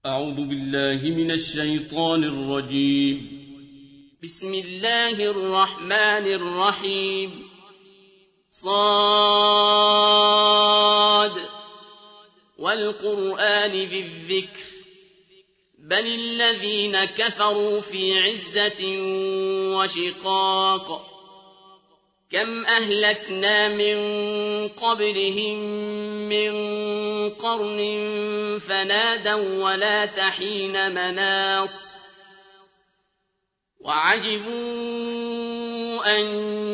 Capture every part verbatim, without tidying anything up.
أعوذ بالله من الشيطان الرجيم. بسم الله الرحمن الرحيم. صاد والقرآن ذي الذكر بل الذين كفروا في عزة وشقاق كم أهلكنا من قبلهم من قرن فنادوا ولا تحين مناص وعجبوا أن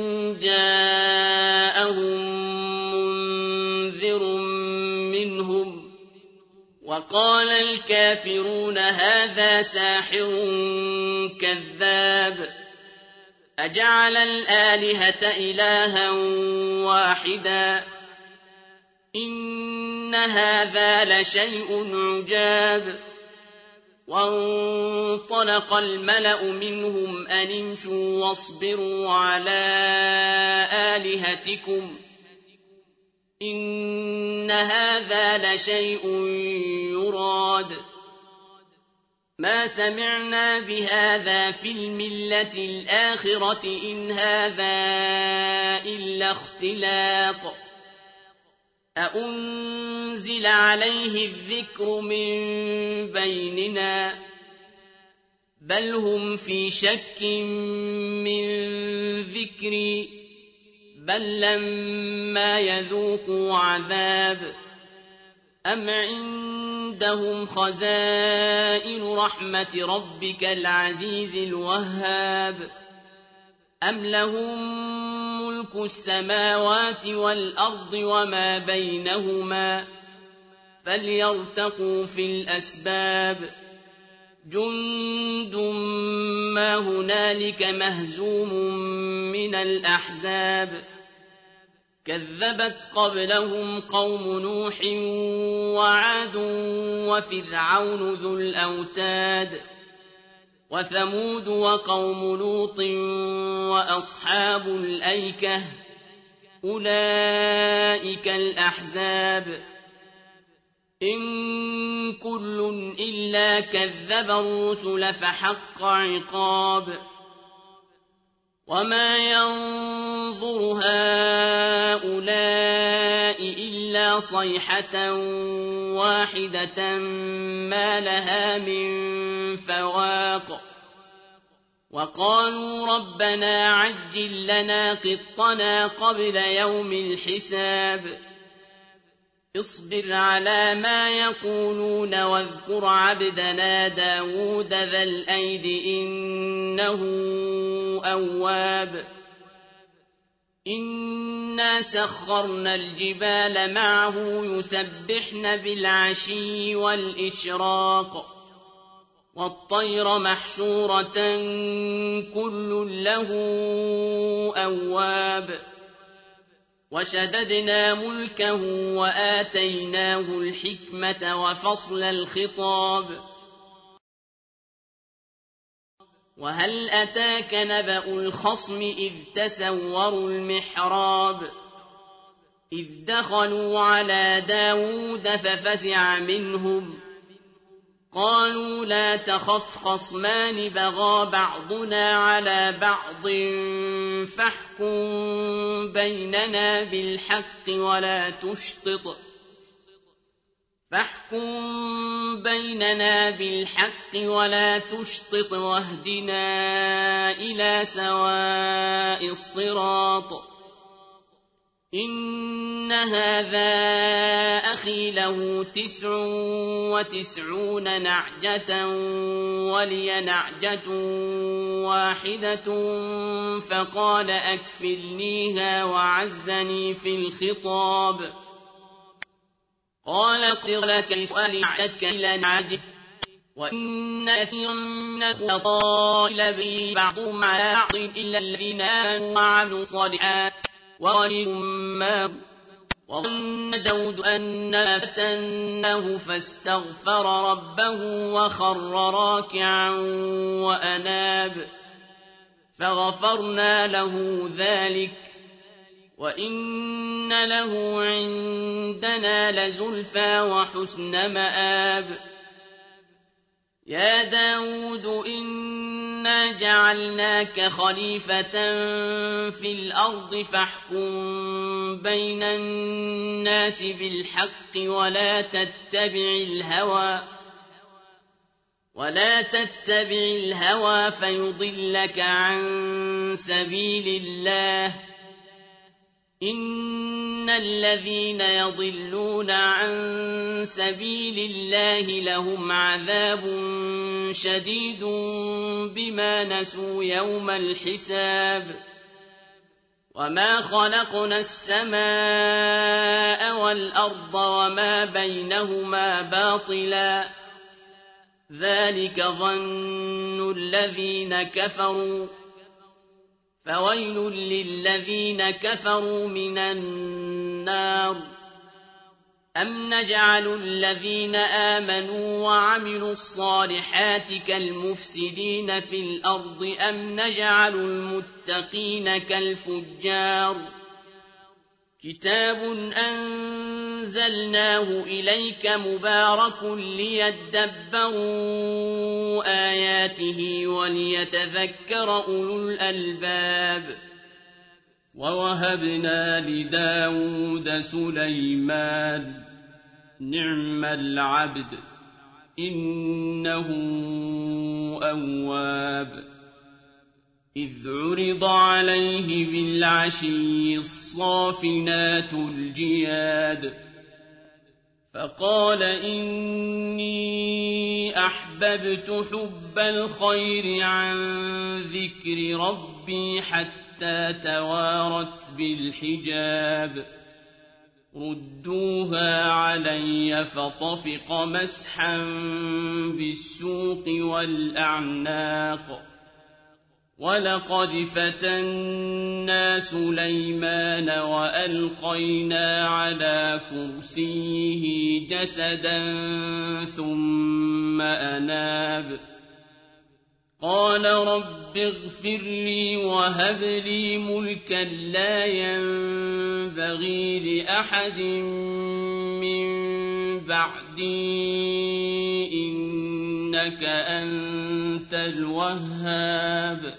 جاءهم منذر منهم وقال الكافرون هذا ساحر كذاب أجعل الآلهة إلها واحدا إن هذا لشيء عجاب وانطلق الملأ منهم أن امشوا واصبروا على آلهتكم إن هذا لشيء يراد ما سمعنا بهذا في الملة الآخرة إن هذا إلا اختلاق أأنزل عليه الذكر من بيننا بل هم في شك من ذكري بل لما يذوقوا عذاب أم عندهم خزائن رحمة ربك العزيز الوهاب أم لهم ملك السماوات والأرض وما بينهما فليرتقوا في الأسباب جند ما هنالك مهزوم من الأحزاب كذبت قبلهم قوم نوح وعاد وفرعون ذو الأوتاد وثمود وقوم لوط وأصحاب الأيكة أولئك الأحزاب إن كل إلا كذب الرسل فحق عقاب وما ينظر هؤلاء إلا صيحة واحدة ما لها من فواق وقالوا ربنا عجل لنا قطنا قبل يوم الحساب اصبر على ما يقولون واذكر عبدنا داود ذا الأيد إنه أواب إنا سخرنا الجبال معه يسبحن بالعشي والإشراق والطير محشورة كل له أواب وشددنا ملكه وآتيناه الحكمة وفصل الخطاب وهل أتاك نبأ الخصم إذ تسوروا المحراب إذ دخلوا على داود ففزع منهم قالوا لا تخف خصمان بغى بعضنا على بعض فاحكم بيننا بالحق ولا تشطط فاحكم بيننا بالحق ولا تشطط واهدنا إلى سواء الصراط إن هذا أخي له تسع وتسعون نعجة ولي نعجة واحدة فقال أكفلنيها وعزني في الخطاب قال اقتر لك سؤال نعجتك إلى نعجه وإن كثيرا من الخطاء لبغي بعضهم على بعض إلا الذين آمنوا وعملوا الصالحات وقليل ما وظن داود أننا فتناه فاستغفر ربه وخر راكعا وأناب فغفرنا له ذلك وإن له عندنا لزلفى وحسن مآب يا داود إنا جعلناك خليفة في الأرض فاحكم بين الناس بالحق ولا تتبع الهوى ولا تتبع الهوى فيضلك عن سبيل الله إن الذين يضلون عن سبيل الله لهم عذاب شديد بما نسوا يوم الحساب وما خلقنا السماء والأرض وما بينهما باطلا ذلك ظن الذين كفروا فويل للذين كفروا من النار أم نجعل الذين آمنوا وعملوا الصالحات كالمفسدين في الأرض أم نجعل المتقين كالفجار كتاب أنزلناه إليك مبارك ليدبروا آياته وليتذكر أولو الألباب ووهبنا لداود سليمان نعم العبد إنه أواب إذ عرض عليه بالعشي الصافنات الجياد فقال إني أحببت حب الخير عن ذكر ربي حتى توارت بالحجاب ردوها علي فطفق مسحا بالسوق والأعناق ولقد فتنا سليمان وألقينا على كرسيه جسدا ثم أناب قال رب اغفر لي وهب لي ملكا لا ينبغي لأحد من بعدي إنك أنت الوهاب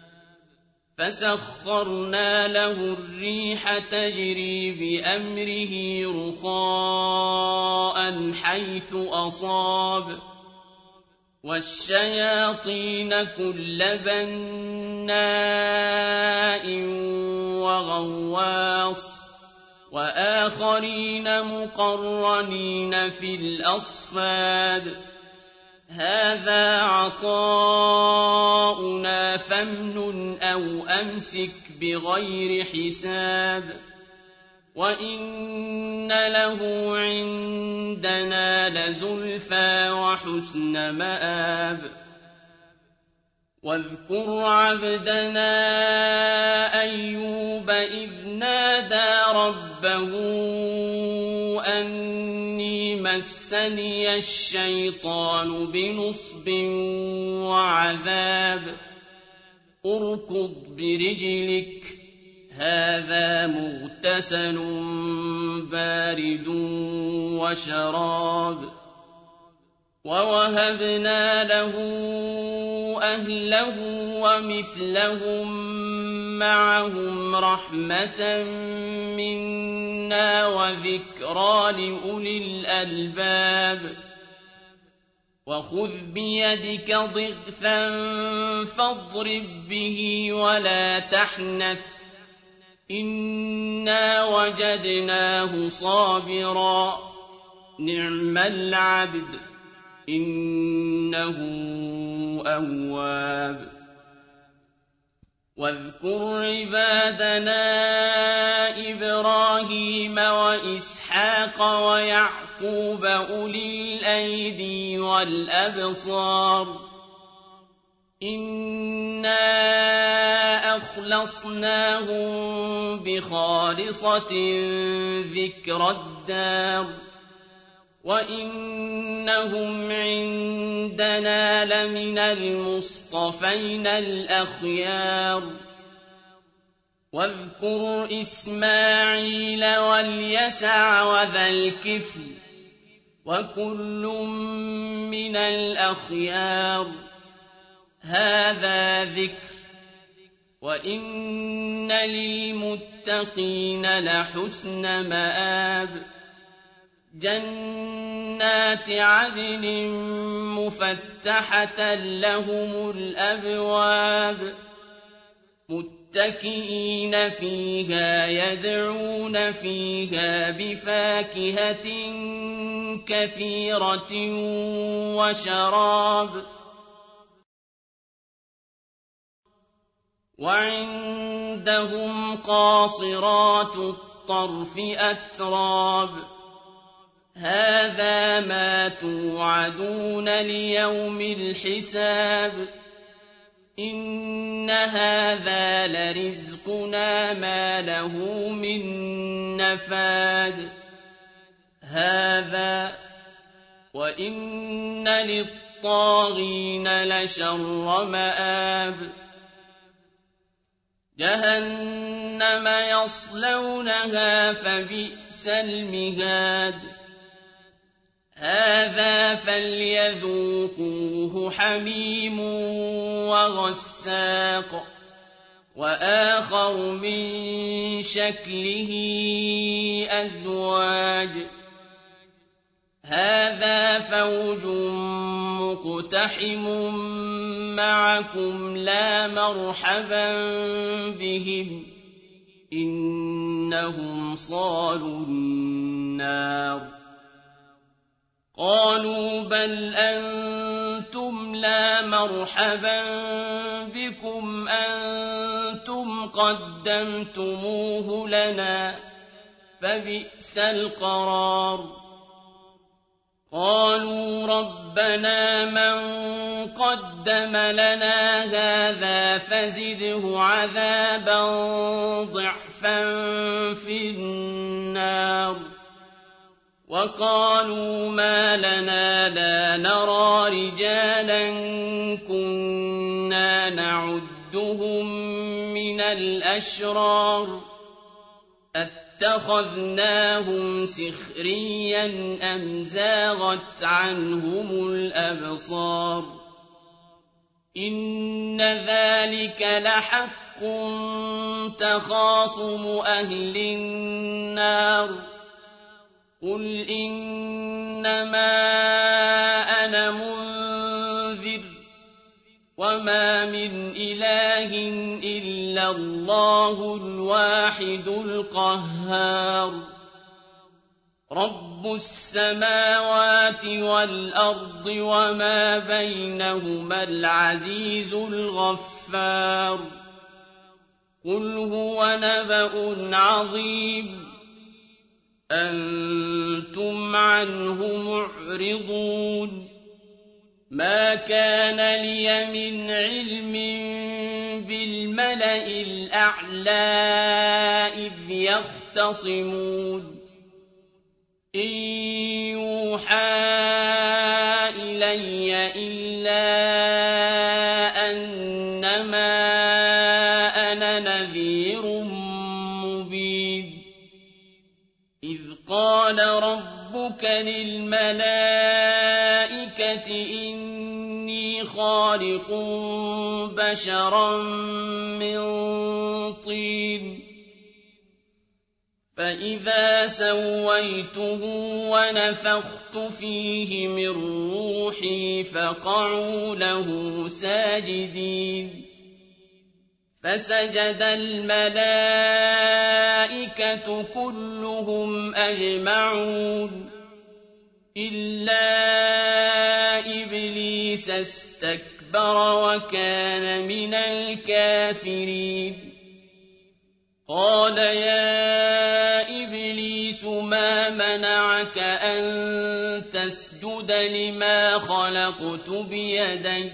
فسخرنا له الريح تجري بأمره رخاء حيث أصاب والشياطين كل بناء وغواص وآخرين مقرنين في الأصفاد هذا عطاؤنا فامنن أو أمسك بغير حساب وإن له عندنا لزلفى وحسن مآب واذكر عبدنا أيوب إذ نادى ربه أني مسني الشيطان بنصب وعذاب اركض برجلك هذا مغتسل بارد وشراب ووهبنا له أهله ومثلهم معهم رحمة منا وذكرى لأولي الألباب وخذ بيدك ضغثا فاضرب به ولا تحنث إنا وجدناه صابرا نعم العبد إنه أواب واذكر عبادنا إبراهيم وإسحاق ويعقوب أولي الأيدي والأبصار إنا أخلصناهم بخالصة ذكر الدار وإنهم عندنا لمن المصطفين الأخيار واذكر إسماعيل واليسع وذا الكفل وكل من الأخيار هذا ذكر وإن للمتقين لحسن مآب جنات عدن مفتحة لهم الأبواب متكئين فيها يدعون فيها بفاكهة كثيرة وشراب وعندهم قاصرات الطرف أتراب هذا ما توعدون ليوم الحساب إن هذا لرزقنا ما له من نفاد هذا وإن للطاغين لشر مآب جهنم يصلونها فبئس المهاد هذا فليذوقوه حميم وغساق وآخر من شكله أزواج هذا فوج مقتحم معكم لا مرحبا بهم إنهم صالوا النار قالوا بل أنتم لا مرحبا بكم أنتم قدمتموه لنا فبئس القرار قالوا ربنا من قدم لنا هذا فزده عذابا ضعفا في النار وقالوا ما لنا لا نرى رجالا كنا نعدهم من الأشرار اتخذناهم سخريا أم زاغت عنهم الأبصار إن ذلك لحق تخاصم أهل النار قل إنما أنا منذر وما من إله إلا الله الواحد القهار رب السماوات والأرض وما بينهما العزيز الغفار قل هو نبأ عظيم أنتم عنه معرضون ما كان لي من علم بالملأ الأعلى إذ يختصمون إن يوحى إلي إلا أنما أنا نذير مبين إذ قال ربك للملائكة إني خالق بشرا من طين فإذا سويته ونفخت فيه من روحي فقعوا له ساجدين فسجد الملائكة كلهم أجمعون إلا إبليس استكبر وكان من الكافرين قال يا إبليس ما منعك أن تسجد لما خلقت بيدي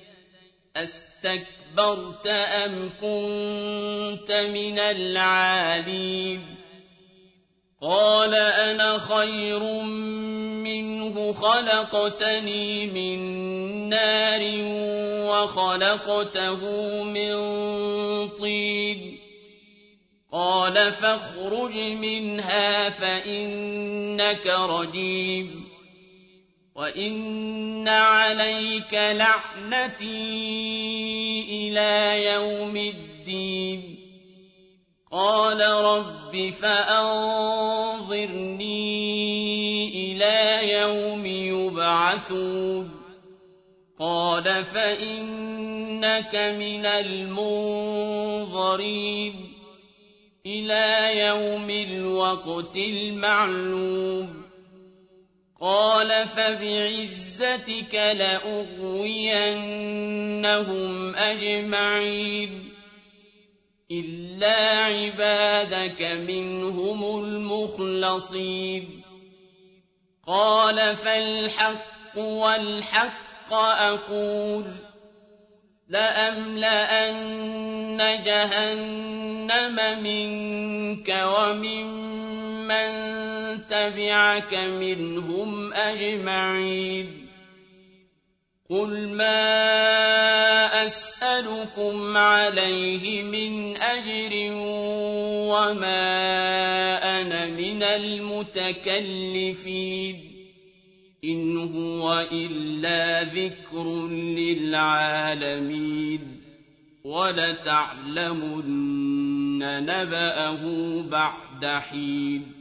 أستكبرت أم كنت من العالين قال أنا خير منه خلقتني من نار وخلقته من طين قال فاخرج منها فإنك رجيم وَإِنَّ عَلَيْكَ لَعْنَتِي إِلَىٰ يَوْمِ الدِّينِ قَالَ رَبِّ فَأَنظِرْنِي إِلَىٰ يَوْمِ يُبْعَثُونَ قَالَ فَإِنَّكَ مِنَ الْمُنظَرِينَ إِلَىٰ يَوْمِ الْوَقْتِ الْمَعْلُومِ قَالَ فَبِعِزَّتِكَ لَأُغْوِيَنَّهُمْ أَجْمَعِينَ إِلَّا عِبَادَكَ مِنْهُمُ الْمُخْلَصِينَ قَالَ فَالْحَقُّ وَالْحَقَّ أَقُولُ لَأَمْلَأَنَّ جَهَنَّمَ مِنكَ وَمِمَّن تَبِعَكَ مِنْهُمْ أَجْمَعِينَ قُلْ مَا أَسْأَلُكُمْ عَلَيْهِ مِنْ أَجْرٍ وَمَا أَنَا مِنَ الْمُتَكَلِّفِينَ إِنْ هُوَ إِلَّا ذِكْرٌ لِّلْعَالَمِينَ وَلَتَعْلَمُنَّ نَبَأَهُ بَعْدَ حِينٍ